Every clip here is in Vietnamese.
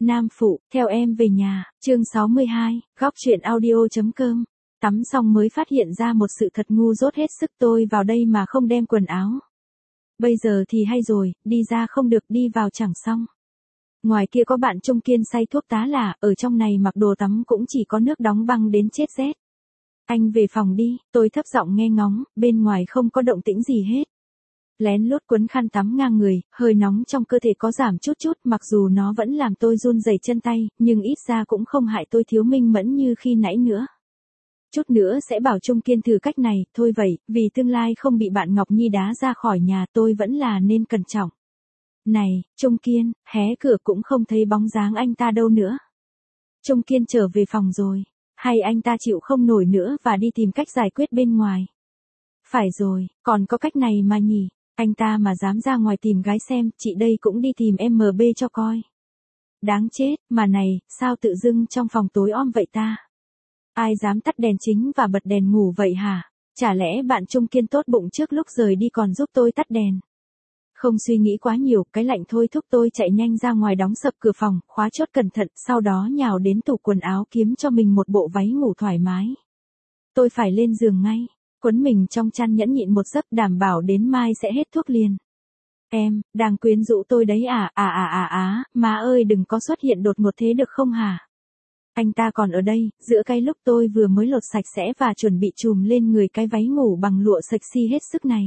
Nam phụ, theo em về nhà, chương 62, góc truyện audio.com. Tắm xong mới phát hiện ra một sự thật ngu dốt hết sức, tôi vào đây mà không đem quần áo. Bây giờ thì hay rồi, đi ra không được, đi vào chẳng xong. Ngoài kia có bạn Trung Kiên say thuốc tá là, ở trong này mặc đồ tắm cũng chỉ có nước đóng băng đến chết rét. Anh về phòng đi, tôi thấp giọng nghe ngóng, bên ngoài không có động tĩnh gì hết. Lén lút quấn khăn tắm ngang người, hơi nóng trong cơ thể có giảm chút chút, mặc dù nó vẫn làm tôi run rẩy chân tay, nhưng ít ra cũng không hại tôi thiếu minh mẫn như khi nãy nữa. Chút nữa sẽ bảo Trung Kiên thử cách này, thôi vậy, vì tương lai không bị bạn Ngọc Nhi đá ra khỏi nhà tôi vẫn là nên cẩn trọng. Này, Trung Kiên, hé cửa cũng không thấy bóng dáng anh ta đâu nữa. Trung Kiên trở về phòng rồi, hay anh ta chịu không nổi nữa và đi tìm cách giải quyết bên ngoài. Phải rồi, còn có cách này mà nhỉ, anh ta mà dám ra ngoài tìm gái xem, chị đây cũng đi tìm MB cho coi. Đáng chết, mà này, sao tự dưng trong phòng tối om vậy ta? Ai dám tắt đèn chính và bật đèn ngủ vậy hả? Chả lẽ bạn Trung Kiên tốt bụng trước lúc rời đi còn giúp tôi tắt đèn? Không suy nghĩ quá nhiều, cái lạnh thôi thúc tôi chạy nhanh ra ngoài đóng sập cửa phòng, khóa chốt cẩn thận, sau đó nhào đến tủ quần áo kiếm cho mình một bộ váy ngủ thoải mái. Tôi phải lên giường ngay, quấn mình trong chăn nhẫn nhịn một giấc, đảm bảo đến mai sẽ hết thuốc liền. Em, đang quyến rũ tôi đấy à? Má ơi đừng có xuất hiện đột ngột thế được không hả? Anh ta còn ở đây, giữa cái lúc tôi vừa mới lột sạch sẽ và chuẩn bị chùm lên người cái váy ngủ bằng lụa sexy hết sức này.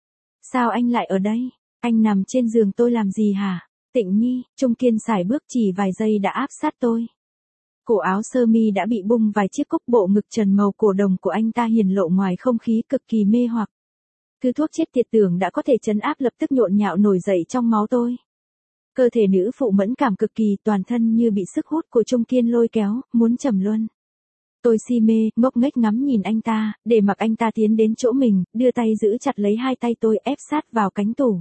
Sao anh lại ở đây? Anh nằm trên giường tôi làm gì hả? Tịnh Nhi, Trung Kiên sải bước chỉ vài giây đã áp sát tôi. Cổ áo sơ mi đã bị bung vài chiếc cúc, bộ ngực trần màu cổ đồng của anh ta hiển lộ ngoài không khí cực kỳ mê hoặc. Thứ thuốc chết tiệt tưởng đã có thể trấn áp lập tức nhộn nhạo nổi dậy trong máu tôi. Cơ thể nữ phụ mẫn cảm cực kỳ, toàn thân như bị sức hút của Trung Kiên lôi kéo, muốn trầm luân. Tôi si mê, ngốc nghếch ngắm nhìn anh ta, để mặc anh ta tiến đến chỗ mình, đưa tay giữ chặt lấy hai tay tôi ép sát vào cánh tủ.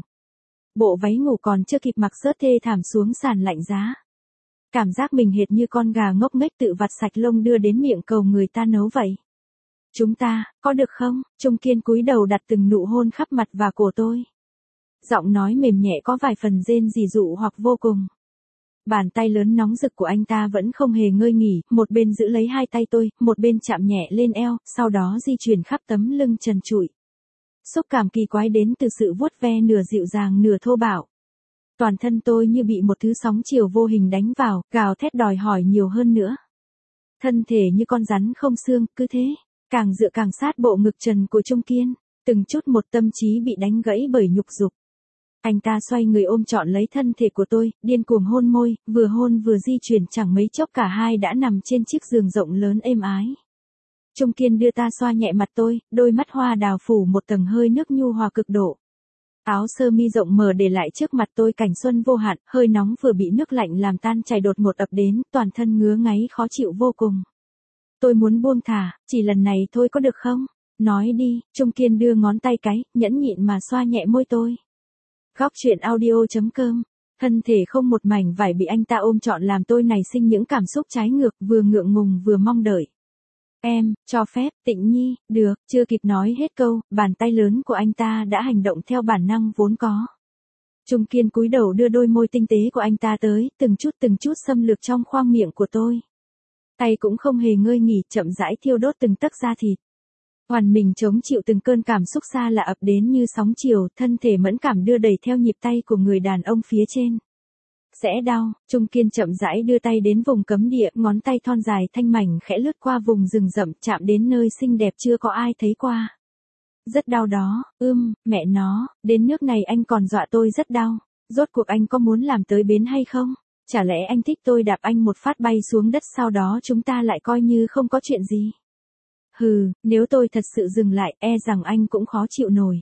Bộ váy ngủ còn chưa kịp mặc rớt thê thảm xuống sàn lạnh giá. Cảm giác mình hệt như con gà ngốc nghếch tự vặt sạch lông đưa đến miệng cầu người ta nấu vậy. Chúng ta, có được không? Trung Kiên cúi đầu đặt từng nụ hôn khắp mặt và cổ tôi. Giọng nói mềm nhẹ có vài phần rên rỉ dụ hoặc vô cùng. Bàn tay lớn nóng rực của anh ta vẫn không hề ngơi nghỉ, một bên giữ lấy hai tay tôi, một bên chạm nhẹ lên eo, sau đó di chuyển khắp tấm lưng trần trụi. Xúc cảm kỳ quái đến từ sự vuốt ve nửa dịu dàng nửa thô bạo. Toàn thân tôi như bị một thứ sóng chiều vô hình đánh vào, gào thét đòi hỏi nhiều hơn nữa. Thân thể như con rắn không xương, cứ thế, càng dựa càng sát bộ ngực trần của Trung Kiên, từng chút một tâm trí bị đánh gãy bởi nhục dục. Anh ta xoay người ôm trọn lấy thân thể của tôi, điên cuồng hôn môi, vừa hôn vừa di chuyển, chẳng mấy chốc cả hai đã nằm trên chiếc giường rộng lớn êm ái. Trung Kiên đưa ta xoa nhẹ mặt tôi, đôi mắt hoa đào phủ một tầng hơi nước nhu hòa cực độ. Áo sơ mi rộng mở để lại trước mặt tôi cảnh xuân vô hạn, hơi nóng vừa bị nước lạnh làm tan chảy đột ngột ập đến, toàn thân ngứa ngáy khó chịu vô cùng. Tôi muốn buông thả, chỉ lần này thôi có được không? Nói đi, Trung Kiên đưa ngón tay cái, nhẫn nhịn mà xoa nhẹ môi tôi. Góc truyện audio.com. Thân thể không một mảnh vải bị anh ta ôm trọn làm tôi nảy sinh những cảm xúc trái ngược, vừa ngượng ngùng vừa mong đợi. Em, cho phép, Tịnh Nhi, được, chưa kịp nói hết câu, bàn tay lớn của anh ta đã hành động theo bản năng vốn có. Trung Kiên cúi đầu đưa đôi môi tinh tế của anh ta tới, từng chút xâm lược trong khoang miệng của tôi. Tay cũng không hề ngơi nghỉ, chậm rãi thiêu đốt từng tấc da thịt. Hoàn mình chống chịu từng cơn cảm xúc xa lạ ập đến như sóng chiều, thân thể mẫn cảm đưa đẩy theo nhịp tay của người đàn ông phía trên. Sẽ đau, Trung Kiên chậm rãi đưa tay đến vùng cấm địa, ngón tay thon dài thanh mảnh khẽ lướt qua vùng rừng rậm, chạm đến nơi xinh đẹp chưa có ai thấy qua. Rất đau đó, mẹ nó, đến nước này anh còn dọa tôi rất đau. Rốt cuộc anh có muốn làm tới bến hay không? Chả lẽ anh thích tôi đạp anh một phát bay xuống đất sau đó chúng ta lại coi như không có chuyện gì? Hừ, nếu tôi thật sự dừng lại, e rằng anh cũng khó chịu nổi.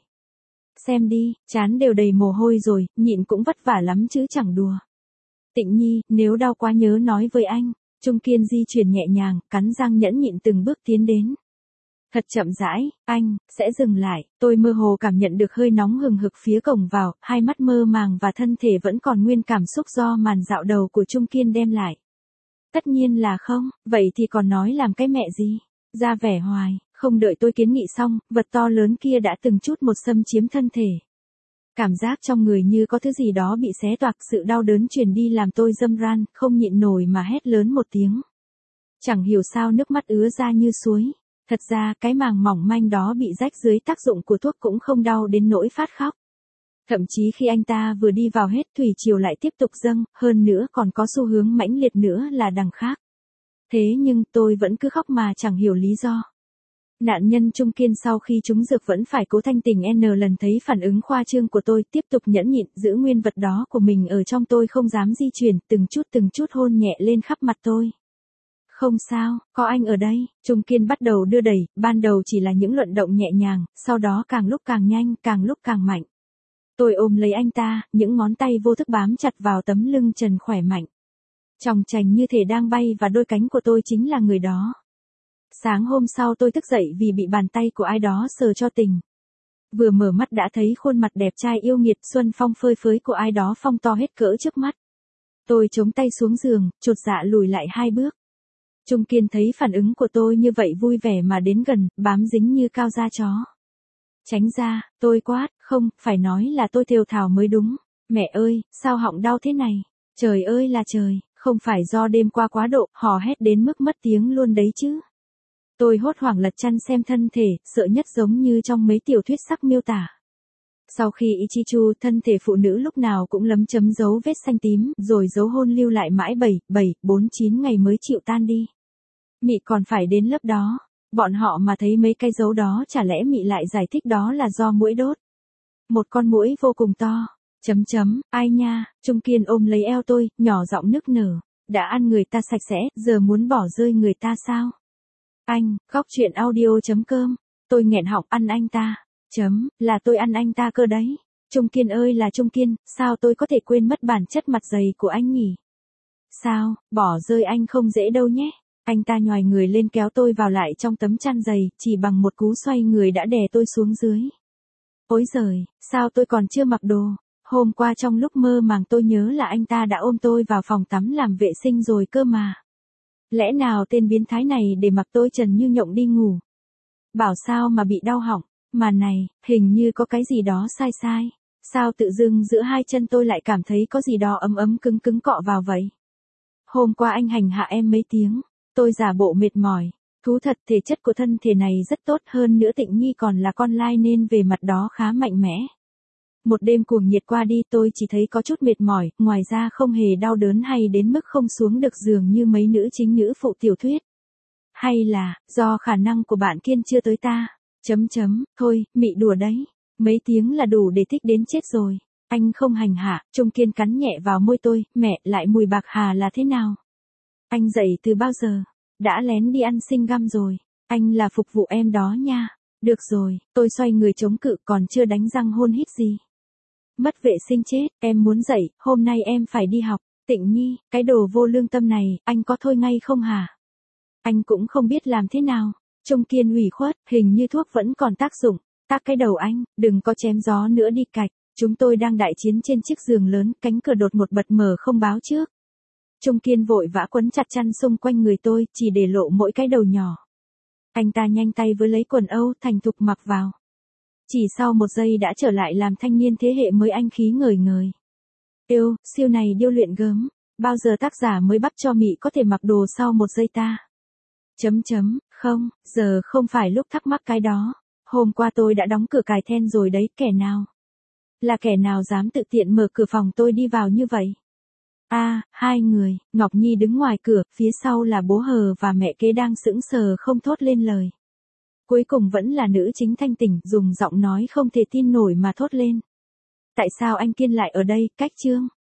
Xem đi, trán đều đầy mồ hôi rồi, nhịn cũng vất vả lắm chứ chẳng đùa. Tịnh Nhi, nếu đau quá nhớ nói với anh. Trung Kiên di chuyển nhẹ nhàng, cắn răng nhẫn nhịn từng bước tiến đến. Thật chậm rãi, anh, sẽ dừng lại. Tôi mơ hồ cảm nhận được hơi nóng hừng hực phía cổng vào, hai mắt mơ màng và thân thể vẫn còn nguyên cảm xúc do màn dạo đầu của Trung Kiên đem lại. Tất nhiên là không, vậy thì còn nói làm cái mẹ gì? Ra vẻ hoài, không đợi tôi kiến nghị xong, vật to lớn kia đã từng chút một xâm chiếm thân thể. Cảm giác trong người như có thứ gì đó bị xé toạc, sự đau đớn truyền đi làm tôi râm ran, không nhịn nổi mà hét lớn một tiếng. Chẳng hiểu sao nước mắt ứa ra như suối. Thật ra cái màng mỏng manh đó bị rách dưới tác dụng của thuốc cũng không đau đến nỗi phát khóc. Thậm chí khi anh ta vừa đi vào hết, thủy triều lại tiếp tục dâng, hơn nữa còn có xu hướng mãnh liệt nữa là đằng khác. Thế nhưng tôi vẫn cứ khóc mà chẳng hiểu lý do. Nạn nhân Trung Kiên sau khi trúng dược vẫn phải cố thanh tỉnh N lần thấy phản ứng khoa trương của tôi, tiếp tục nhẫn nhịn giữ nguyên vật đó của mình ở trong tôi không dám di chuyển, từng chút hôn nhẹ lên khắp mặt tôi. Không sao, có anh ở đây. Trung Kiên bắt đầu đưa đẩy, ban đầu chỉ là những luận động nhẹ nhàng, sau đó càng lúc càng nhanh, càng lúc càng mạnh. Tôi ôm lấy anh ta, những ngón tay vô thức bám chặt vào tấm lưng trần khỏe mạnh. Chòng chành như thể đang bay và đôi cánh của tôi chính là người đó. Sáng hôm sau tôi thức dậy vì bị bàn tay của ai đó sờ cho tỉnh. Vừa mở mắt đã thấy khuôn mặt đẹp trai yêu nghiệt xuân phong phơi phới của ai đó phong to hết cỡ trước mắt. Tôi chống tay xuống giường, chột dạ lùi lại 2 bước. Trung Kiên thấy phản ứng của tôi như vậy vui vẻ mà đến gần, bám dính như cao da chó. Tránh ra, tôi quát, không, phải nói là tôi thều thào mới đúng. Mẹ ơi, sao họng đau thế này? Trời ơi là trời, không phải do đêm qua quá độ, hò hét đến mức mất tiếng luôn đấy chứ. Tôi hốt hoảng lật chăn xem thân thể, sợ nhất giống như trong mấy tiểu thuyết sắc miêu tả. Sau khi Ichichu, thân thể phụ nữ lúc nào cũng lấm chấm dấu vết xanh tím, rồi dấu hôn lưu lại mãi 49 ngày mới chịu tan đi. Mị còn phải đến lớp đó. Bọn họ mà thấy mấy cái dấu đó chả lẽ Mị lại giải thích đó là do muỗi đốt. Một con muỗi vô cùng to. Ai nha, Trung Kiên ôm lấy eo tôi, nhỏ giọng nức nở. Đã ăn người ta sạch sẽ, giờ muốn bỏ rơi người ta sao? Anh, góc truyện audio.com. Tôi nghẹn họng ăn anh ta. Là tôi ăn anh ta cơ đấy. Trung Kiên ơi là Trung Kiên, sao tôi có thể quên mất bản chất mặt dày của anh nhỉ? Sao, bỏ rơi anh không dễ đâu nhé. Anh ta nhoài người lên kéo tôi vào lại trong tấm chăn dày, chỉ bằng một cú xoay người đã đè tôi xuống dưới. Ôi giời, sao tôi còn chưa mặc đồ? Hôm qua trong lúc mơ màng tôi nhớ là anh ta đã ôm tôi vào phòng tắm làm vệ sinh rồi cơ mà. Lẽ nào tên biến thái này để mặc tôi trần như nhộng đi ngủ? Bảo sao mà bị đau họng, mà này, hình như có cái gì đó sai sai. Sao tự dưng giữa hai chân tôi lại cảm thấy có gì đó ấm ấm cứng cứng cọ vào vậy? Hôm qua anh hành hạ em mấy tiếng, tôi giả bộ mệt mỏi. Thú thật thể chất của thân thể này rất tốt, hơn nữa Tịnh Nhi còn là con lai nên về mặt đó khá mạnh mẽ. Một đêm cuồng nhiệt qua đi tôi chỉ thấy có chút mệt mỏi, ngoài ra không hề đau đớn hay đến mức không xuống được giường như mấy nữ chính nữ phụ tiểu thuyết. Hay là, do khả năng của bạn Kiên chưa tới ta. Thôi, Mị đùa đấy. Mấy tiếng là đủ để thích đến chết rồi. Anh không hành hạ, Trung Kiên cắn nhẹ vào môi tôi, mẹ, lại mùi bạc hà là thế nào? Anh dậy từ bao giờ? Đã lén đi ăn sinh găm rồi. Anh là phục vụ em đó nha. Được rồi, tôi xoay người chống cự còn chưa đánh răng hôn hít gì. Mất vệ sinh chết, em muốn dậy, hôm nay em phải đi học. Tịnh Nhi, cái đồ vô lương tâm này, anh có thôi ngay không hả? Anh cũng không biết làm thế nào. Trung Kiên ủy khuất, hình như thuốc vẫn còn tác dụng. Tắc cái đầu anh, đừng có chém gió nữa đi cạch. Chúng tôi đang đại chiến trên chiếc giường lớn, cánh cửa đột một bật mở không báo trước. Trung Kiên vội vã quấn chặt chăn xung quanh người tôi, chỉ để lộ mỗi cái đầu nhỏ. Anh ta nhanh tay với lấy quần Âu thành thục mặc vào. Chỉ sau 1 giây đã trở lại làm thanh niên thế hệ mới anh khí ngời ngời. Yêu, siêu này điêu luyện gớm. Bao giờ tác giả mới bắt cho Mị có thể mặc đồ sau 1 giây ta? Không, giờ không phải lúc thắc mắc cái đó. Hôm qua tôi đã đóng cửa cài then rồi đấy, kẻ nào? Là kẻ nào dám tự tiện mở cửa phòng tôi đi vào như vậy? Hai người, Ngọc Nhi đứng ngoài cửa, phía sau là bố Hờ và mẹ kế đang sững sờ không thốt lên lời. Cuối cùng vẫn là nữ chính thanh tỉnh, dùng giọng nói không thể tin nổi mà thốt lên. Tại sao anh Kiên lại ở đây, cách Trương?